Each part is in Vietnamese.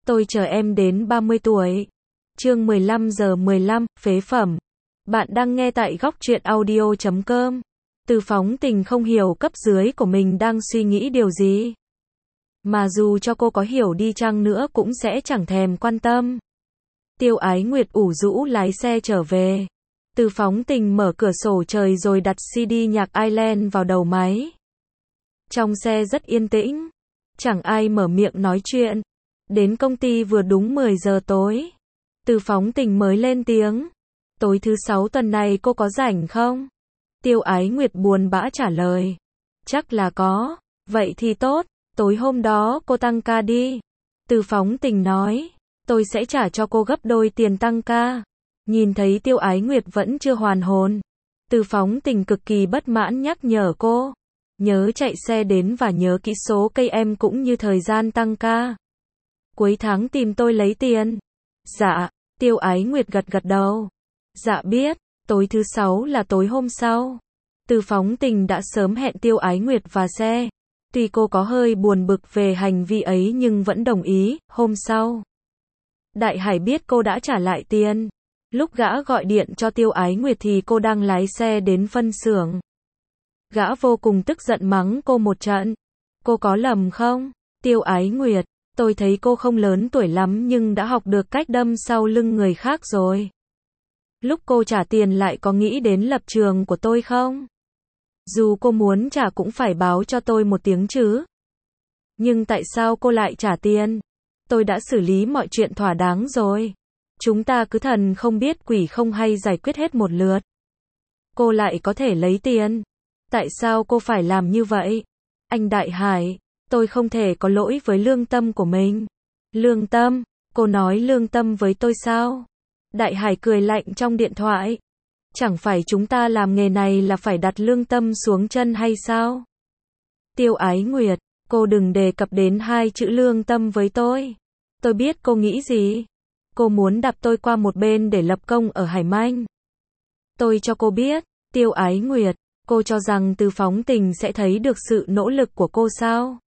Tôi chờ em đến 30 tuổi. Chương 15:15, phế phẩm. Bạn đang nghe tại góc truyện audio.com. Từ phóng tình không hiểu cấp dưới của mình đang suy nghĩ điều gì. Mà dù cho cô có hiểu đi chăng nữa cũng sẽ chẳng thèm quan tâm. Tiêu Ái Nguyệt ủ rũ lái xe trở về. Từ phóng tình mở cửa sổ trời rồi đặt CD nhạc Island vào đầu máy. Trong xe rất yên tĩnh. Chẳng ai mở miệng nói chuyện. Đến công ty vừa đúng 10 giờ tối. Từ phóng tình mới lên tiếng. Tối thứ 6 tuần này cô có rảnh không? Tiêu Ái Nguyệt buồn bã trả lời. Chắc là có. Vậy thì tốt. Tối hôm đó cô tăng ca đi. Từ phóng tình nói. Tôi sẽ trả cho cô gấp đôi tiền tăng ca. Nhìn thấy Tiêu Ái Nguyệt vẫn chưa hoàn hồn. Từ phóng tình cực kỳ bất mãn nhắc nhở cô. Nhớ chạy xe đến và nhớ kỹ số cây em cũng như thời gian tăng ca. Cuối tháng tìm tôi lấy tiền. Dạ, Tiêu Ái Nguyệt gật gật đầu. Dạ biết, tối thứ 6 là tối hôm sau. Từ phóng tình đã sớm hẹn Tiêu Ái Nguyệt và xe. Tuy cô có hơi buồn bực về hành vi ấy nhưng vẫn đồng ý, hôm sau. Đại Hải biết cô đã trả lại tiền. Lúc gã gọi điện cho Tiêu Ái Nguyệt thì cô đang lái xe đến phân xưởng. Gã vô cùng tức giận mắng cô một trận. Cô có lầm không? Tiêu Ái Nguyệt, tôi thấy cô không lớn tuổi lắm nhưng đã học được cách đâm sau lưng người khác rồi. Lúc cô trả tiền lại có nghĩ đến lập trường của tôi không? Dù cô muốn trả cũng phải báo cho tôi một tiếng chứ. Nhưng tại sao cô lại trả tiền? Tôi đã xử lý mọi chuyện thỏa đáng rồi. Chúng ta cứ thần không biết quỷ không hay giải quyết hết một lượt. Cô lại có thể lấy tiền. Tại sao cô phải làm như vậy? Anh Đại Hải, tôi không thể có lỗi với lương tâm của mình. Lương tâm? Cô nói lương tâm với tôi sao? Đại Hải cười lạnh trong điện thoại. Chẳng phải chúng ta làm nghề này là phải đặt lương tâm xuống chân hay sao? Tiêu Ái Nguyệt, cô đừng đề cập đến hai chữ lương tâm với tôi. Tôi biết cô nghĩ gì. Cô muốn đạp tôi qua một bên để lập công ở Hải Manh. Tôi cho cô biết, Tiêu Ái Nguyệt, cô cho rằng Từ phóng tình sẽ thấy được sự nỗ lực của cô sao?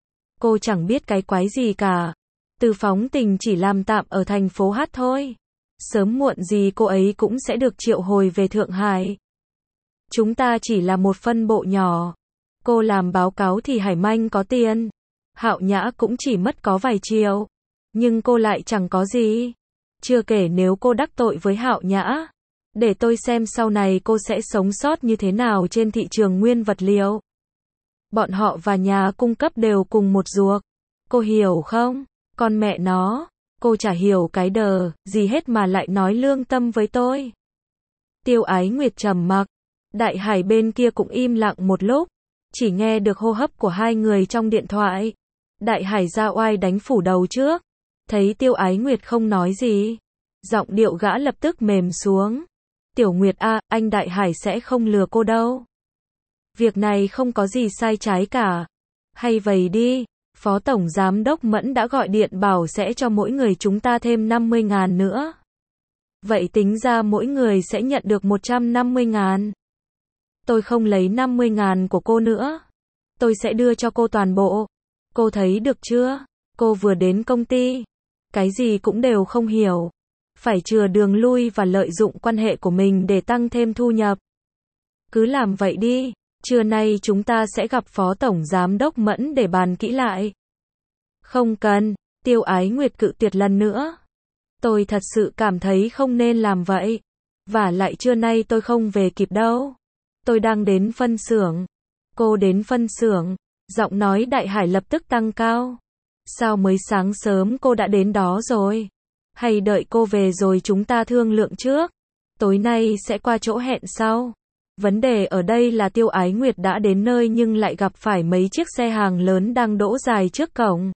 Cô chẳng biết cái quái gì cả. Từ phóng tình chỉ làm tạm ở thành phố Hát thôi. Sớm muộn gì cô ấy cũng sẽ được triệu hồi về Thượng Hải. Chúng ta chỉ là một phân bộ nhỏ. Cô làm báo cáo thì Hải Manh có tiền. Hạo Nhã cũng chỉ mất có vài triệu. Nhưng cô lại chẳng có gì. Chưa kể nếu cô đắc tội với Hạo Nhã. Để tôi xem sau này cô sẽ sống sót như thế nào trên thị trường nguyên vật liệu. Bọn họ và nhà cung cấp đều cùng một ruột. Cô hiểu không? Con mẹ nó. Cô chả hiểu cái đờ gì hết mà lại nói lương tâm với tôi. Tiêu Ái Nguyệt trầm mặc. Đại Hải bên kia cũng im lặng một lúc. Chỉ nghe được hô hấp của hai người trong điện thoại. Đại Hải ra oai đánh phủ đầu trước. Thấy Tiêu Ái Nguyệt không nói gì. Giọng điệu gã lập tức mềm xuống. Tiểu Nguyệt à, anh Đại Hải sẽ không lừa cô đâu. Việc này không có gì sai trái cả. Hay vậy đi, Phó Tổng Giám Đốc Mẫn đã gọi điện bảo sẽ cho mỗi người chúng ta thêm 50.000 nữa. Vậy tính ra mỗi người sẽ nhận được 150.000. Tôi không lấy 50.000 của cô nữa. Tôi sẽ đưa cho cô toàn bộ. Cô thấy được chưa? Cô vừa đến công ty. Cái gì cũng đều không hiểu. Phải chừa đường lui và lợi dụng quan hệ của mình để tăng thêm thu nhập. Cứ làm vậy đi. Trưa nay chúng ta sẽ gặp Phó Tổng Giám Đốc Mẫn để bàn kỹ lại. Không cần. Tiêu Ái Nguyệt cự tuyệt lần nữa. Tôi thật sự cảm thấy không nên làm vậy. Và lại trưa nay tôi không về kịp đâu. Tôi đang đến phân xưởng. Cô đến phân xưởng. Giọng nói Đại Hải lập tức tăng cao. Sao mới sáng sớm cô đã đến đó rồi? Hay đợi cô về rồi chúng ta thương lượng trước? Tối nay sẽ qua chỗ hẹn sau. Vấn đề ở đây là Tiêu Ái Nguyệt đã đến nơi nhưng lại gặp phải mấy chiếc xe hàng lớn đang đỗ dài trước cổng.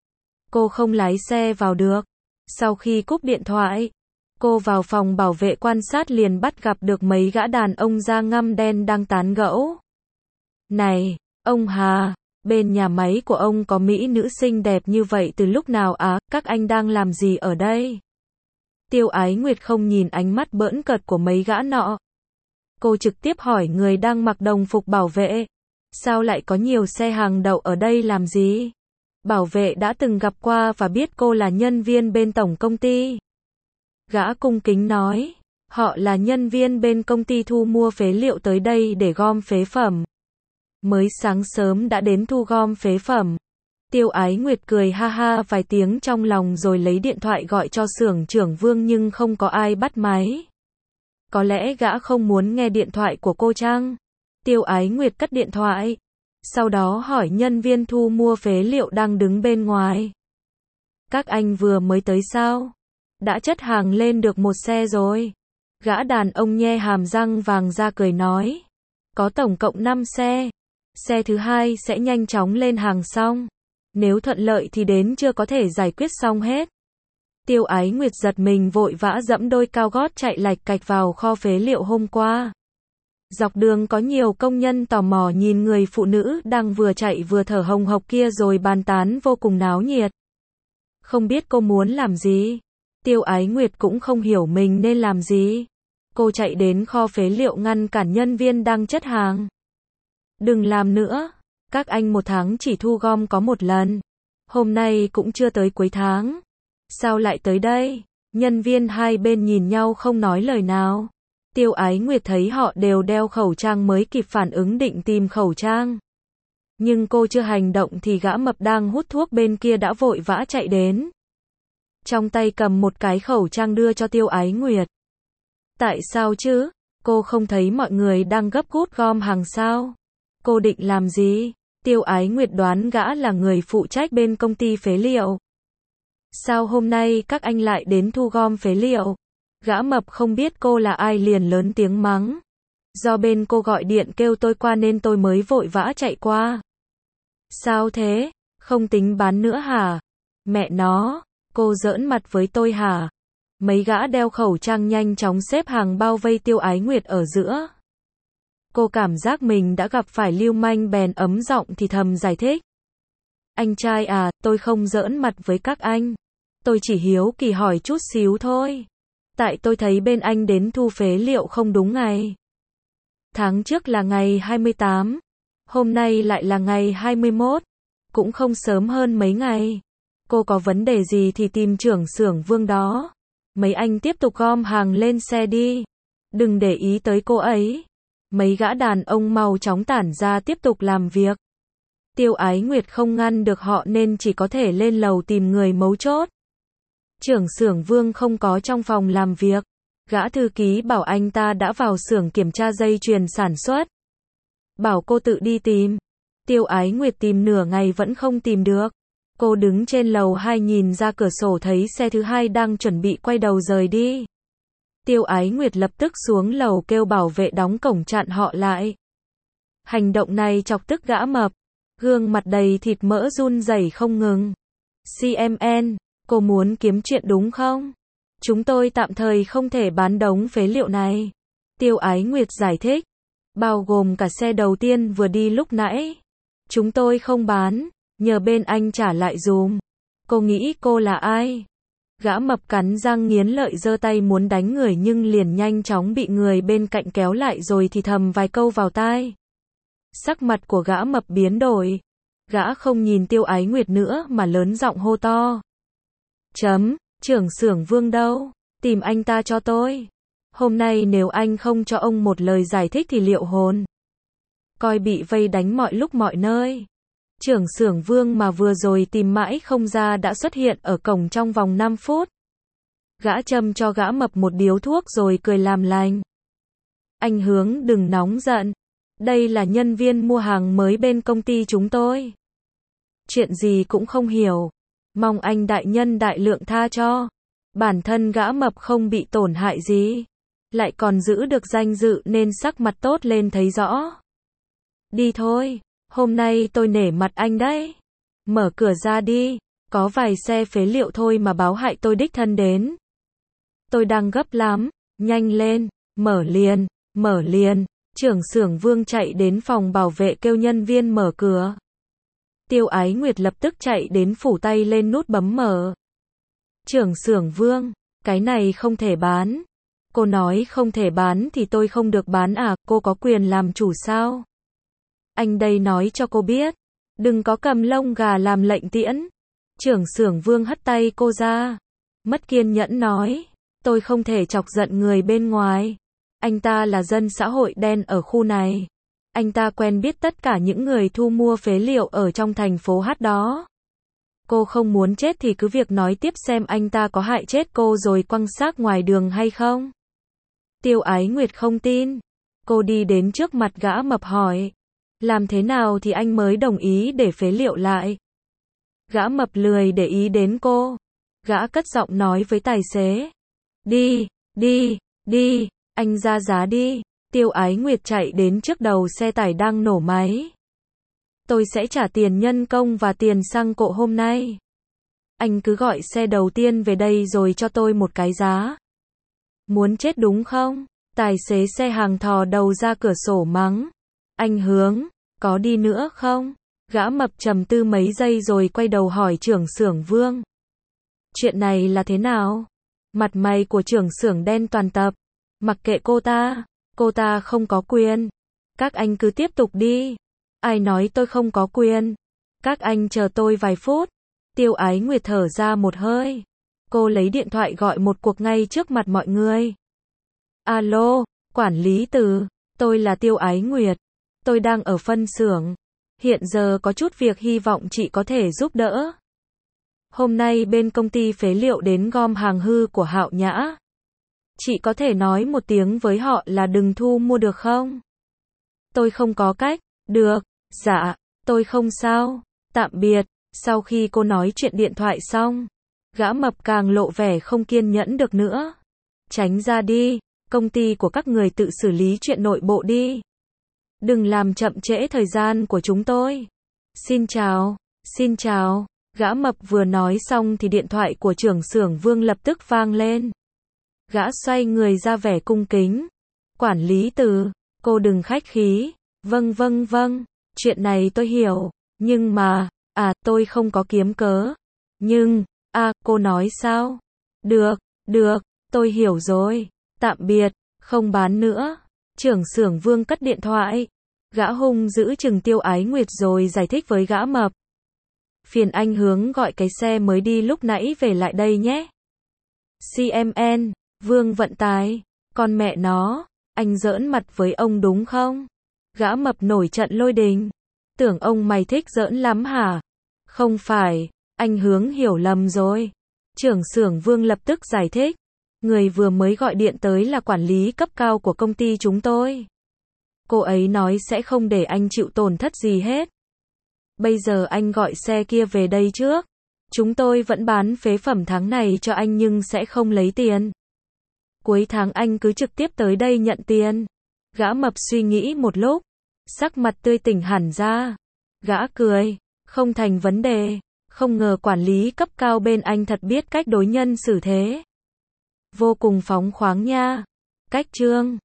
Cô không lái xe vào được. Sau khi cúp điện thoại, cô vào phòng bảo vệ quan sát liền bắt gặp được mấy gã đàn ông da ngăm đen đang tán gẫu. Này, ông Hà, bên nhà máy của ông có mỹ nữ xinh đẹp như vậy từ lúc nào á, các anh đang làm gì ở đây? Tiêu Ái Nguyệt không nhìn ánh mắt bỡn cợt của mấy gã nọ. Cô trực tiếp hỏi người đang mặc đồng phục bảo vệ. Sao lại có nhiều xe hàng đậu ở đây làm gì? Bảo vệ đã từng gặp qua và biết cô là nhân viên bên tổng công ty. Gã cung kính nói, họ là nhân viên bên công ty thu mua phế liệu tới đây để gom phế phẩm. Mới sáng sớm đã đến thu gom phế phẩm. Tiêu Ái Nguyệt cười ha ha vài tiếng trong lòng rồi lấy điện thoại gọi cho xưởng trưởng Vương nhưng không có ai bắt máy. Có lẽ gã không muốn nghe điện thoại của cô chăng? Tiêu Ái Nguyệt cất điện thoại. Sau đó hỏi nhân viên thu mua phế liệu đang đứng bên ngoài. Các anh vừa mới tới sao? Đã chất hàng lên được một xe rồi. Gã đàn ông nhe hàm răng vàng ra cười nói. Có tổng cộng 5 xe. Xe thứ 2 sẽ nhanh chóng lên hàng xong. Nếu thuận lợi thì đến chưa có thể giải quyết xong hết. Tiêu Ái Nguyệt giật mình vội vã dẫm đôi cao gót chạy lạch cạch vào kho phế liệu hôm qua. Dọc đường có nhiều công nhân tò mò nhìn người phụ nữ đang vừa chạy vừa thở hồng hộc kia rồi bàn tán vô cùng náo nhiệt. Không biết cô muốn làm gì. Tiêu Ái Nguyệt cũng không hiểu mình nên làm gì. Cô chạy đến kho phế liệu ngăn cản nhân viên đang chất hàng. Đừng làm nữa. Các anh một tháng chỉ thu gom có một lần. Hôm nay cũng chưa tới cuối tháng. Sao lại tới đây? Nhân viên hai bên nhìn nhau không nói lời nào. Tiêu Ái Nguyệt thấy họ đều đeo khẩu trang mới kịp phản ứng định tìm khẩu trang. Nhưng cô chưa hành động thì gã mập đang hút thuốc bên kia đã vội vã chạy đến. Trong tay cầm một cái khẩu trang đưa cho Tiêu Ái Nguyệt. Tại sao chứ? Cô không thấy mọi người đang gấp rút gom hàng sao? Cô định làm gì? Tiêu Ái Nguyệt đoán gã là người phụ trách bên công ty phế liệu. Sao hôm nay các anh lại đến thu gom phế liệu? Gã mập không biết cô là ai liền lớn tiếng mắng. Do bên cô gọi điện kêu tôi qua nên tôi mới vội vã chạy qua. Sao thế? Không tính bán nữa hả? Mẹ nó, cô giỡn mặt với tôi hả? Mấy gã đeo khẩu trang nhanh chóng xếp hàng bao vây Tiêu Ái Nguyệt ở giữa. Cô cảm giác mình đã gặp phải lưu manh bèn ấm giọng thì thầm giải thích. Anh trai à, tôi không giỡn mặt với các anh. Tôi chỉ hiếu kỳ hỏi chút xíu thôi. Tại tôi thấy bên anh đến thu phế liệu không đúng ngày. Tháng trước là ngày 28. Hôm nay lại là ngày 21. Cũng không sớm hơn mấy ngày. Cô có vấn đề gì thì tìm trưởng xưởng Vương đó. Mấy anh tiếp tục gom hàng lên xe đi. Đừng để ý tới cô ấy. Mấy gã đàn ông mau chóng tản ra tiếp tục làm việc. Tiêu Ái Nguyệt không ngăn được họ nên chỉ có thể lên lầu tìm người mấu chốt. Trưởng xưởng Vương không có trong phòng làm việc. Gã thư ký bảo anh ta đã vào xưởng kiểm tra dây chuyền sản xuất. Bảo cô tự đi tìm. Tiêu Ái Nguyệt tìm nửa ngày vẫn không tìm được. Cô đứng trên lầu 2 nhìn ra cửa sổ thấy xe thứ 2 đang chuẩn bị quay đầu rời đi. Tiêu Ái Nguyệt lập tức xuống lầu kêu bảo vệ đóng cổng chặn họ lại. Hành động này chọc tức gã mập. Gương mặt đầy thịt mỡ run rẩy không ngừng. CMN, cô muốn kiếm chuyện đúng không? Chúng tôi tạm thời không thể bán đống phế liệu này. Tiêu Ái Nguyệt giải thích. Bao gồm cả xe đầu tiên vừa đi lúc nãy. Chúng tôi không bán, nhờ bên anh trả lại dùm. Cô nghĩ cô là ai? Gã mập cắn răng nghiến lợi giơ tay muốn đánh người nhưng liền nhanh chóng bị người bên cạnh kéo lại rồi thì thầm vài câu vào tai. Sắc mặt của gã mập biến đổi. Gã không nhìn Tiêu Ái Nguyệt nữa mà lớn giọng hô to. Trưởng xưởng Vương đâu? Tìm anh ta cho tôi. Hôm nay nếu anh không cho ông một lời giải thích thì liệu hồn. Coi bị vây đánh mọi lúc mọi nơi. Trưởng xưởng Vương mà vừa rồi tìm mãi không ra đã xuất hiện ở cổng trong vòng 5 phút. Gã châm cho gã mập một điếu thuốc rồi cười làm lành. Anh Hướng đừng nóng giận. Đây là nhân viên mua hàng mới bên công ty chúng tôi. Chuyện gì cũng không hiểu. Mong anh đại nhân đại lượng tha cho. Bản thân gã mập không bị tổn hại gì. Lại còn giữ được danh dự nên sắc mặt tốt lên thấy rõ. Đi thôi. Hôm nay tôi nể mặt anh đấy. Mở cửa ra đi. Có vài xe phế liệu thôi mà báo hại tôi đích thân đến. Tôi đang gấp lắm. Nhanh lên. Mở liền. Trưởng xưởng Vương chạy đến phòng bảo vệ kêu nhân viên mở cửa. Tiêu Ái Nguyệt lập tức chạy đến phủ tay lên nút bấm mở. Trưởng xưởng Vương, cái này không thể bán. Cô nói không thể bán thì tôi không được bán à, cô có quyền làm chủ sao? Anh đây nói cho cô biết. Đừng có cầm lông gà làm lệnh tiễn. Trưởng xưởng Vương hất tay cô ra. Mất kiên nhẫn nói. Tôi không thể chọc giận người bên ngoài. Anh ta là dân xã hội đen ở khu này. Anh ta quen biết tất cả những người thu mua phế liệu ở trong thành phố Hát đó. Cô không muốn chết thì cứ việc nói tiếp xem anh ta có hại chết cô rồi quăng xác ngoài đường hay không. Tiêu Ái Nguyệt không tin. Cô đi đến trước mặt gã mập hỏi. Làm thế nào thì anh mới đồng ý để phế liệu lại? Gã mập lười để ý đến cô. Gã cất giọng nói với tài xế. Đi, đi, đi, anh ra giá đi. Tiêu Ái Nguyệt chạy đến trước đầu xe tải đang nổ máy. Tôi sẽ trả tiền nhân công và tiền xăng cộ hôm nay. Anh cứ gọi xe đầu tiên về đây rồi cho tôi một cái giá. Muốn chết đúng không? Tài xế xe hàng thò đầu ra cửa sổ mắng. Anh Hướng, có đi nữa không? Gã mập trầm tư mấy giây rồi quay đầu hỏi trưởng xưởng Vương. Chuyện này là thế nào? Mặt mày của trưởng xưởng đen toàn tập. Mặc kệ cô ta không có quyền. Các anh cứ tiếp tục đi. Ai nói tôi không có quyền? Các anh chờ tôi vài phút. Tiêu Ái Nguyệt thở ra một hơi. Cô lấy điện thoại gọi một cuộc ngay trước mặt mọi người. Alo, quản lý Từ, tôi là Tiêu Ái Nguyệt. Tôi đang ở phân xưởng. Hiện giờ có chút việc hy vọng chị có thể giúp đỡ. Hôm nay bên công ty phế liệu đến gom hàng hư của Hạo Nhã. Chị có thể nói một tiếng với họ là đừng thu mua được không? Tôi không có cách. Được, dạ, tôi không sao. Tạm biệt. Sau khi cô nói chuyện điện thoại xong, gã mập càng lộ vẻ không kiên nhẫn được nữa. Tránh ra đi, công ty của các người tự xử lý chuyện nội bộ đi. Đừng làm chậm trễ thời gian của chúng tôi. Xin chào. Gã mập vừa nói xong thì điện thoại của trưởng xưởng Vương lập tức vang lên. Gã xoay người ra vẻ cung kính. Quản lý Từ, cô đừng khách khí. Vâng. Chuyện này tôi hiểu. Nhưng mà, tôi không có kiếm cớ. Nhưng, cô nói sao? Được, tôi hiểu rồi. Tạm biệt, không bán nữa. Trưởng xưởng Vương cất điện thoại. Gã hung giữ chừng Tiêu Ái Nguyệt rồi giải thích với gã mập. Phiền anh Hướng gọi cái xe mới đi lúc nãy về lại đây nhé. CMN, Vương Vận Tài, con mẹ nó, anh giỡn mặt với ông đúng không? Gã mập nổi trận lôi đình. Tưởng ông mày thích giỡn lắm hả? Không phải, anh Hướng hiểu lầm rồi. Trưởng xưởng Vương lập tức giải thích. Người vừa mới gọi điện tới là quản lý cấp cao của công ty chúng tôi. Cô ấy nói sẽ không để anh chịu tổn thất gì hết. Bây giờ anh gọi xe kia về đây trước. Chúng tôi vẫn bán phế phẩm tháng này cho anh nhưng sẽ không lấy tiền. Cuối tháng anh cứ trực tiếp tới đây nhận tiền. Gã mập suy nghĩ một lúc. Sắc mặt tươi tỉnh hẳn ra. Gã cười. Không thành vấn đề. Không ngờ quản lý cấp cao bên anh thật biết cách đối nhân xử thế. Vô cùng phóng khoáng nha. Cách chương